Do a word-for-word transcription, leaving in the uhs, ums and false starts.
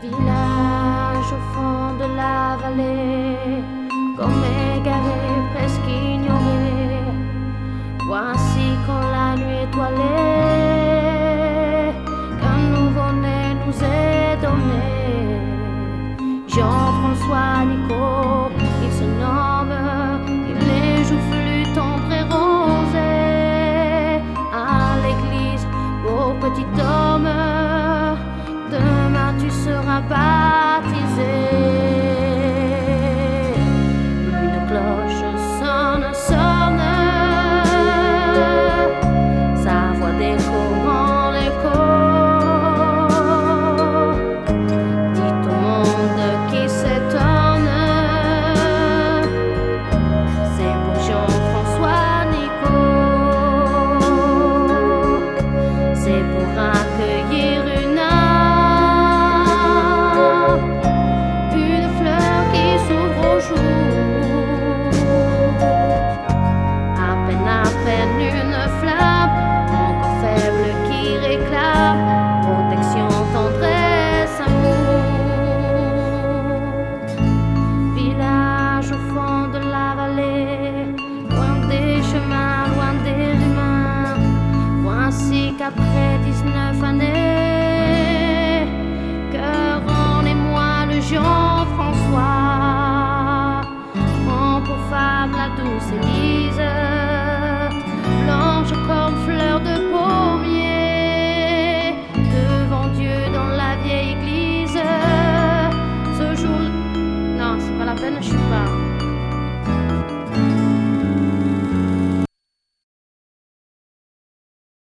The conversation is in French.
Village au fond de la vallée, comme égaré, presque ignoré. Voici quand la nuit étoilée, qu'un nouveau-né nous est donné. Jean-François Nico, il se nomme, il les joufflu, tendre et rosé. À l'église, beau petit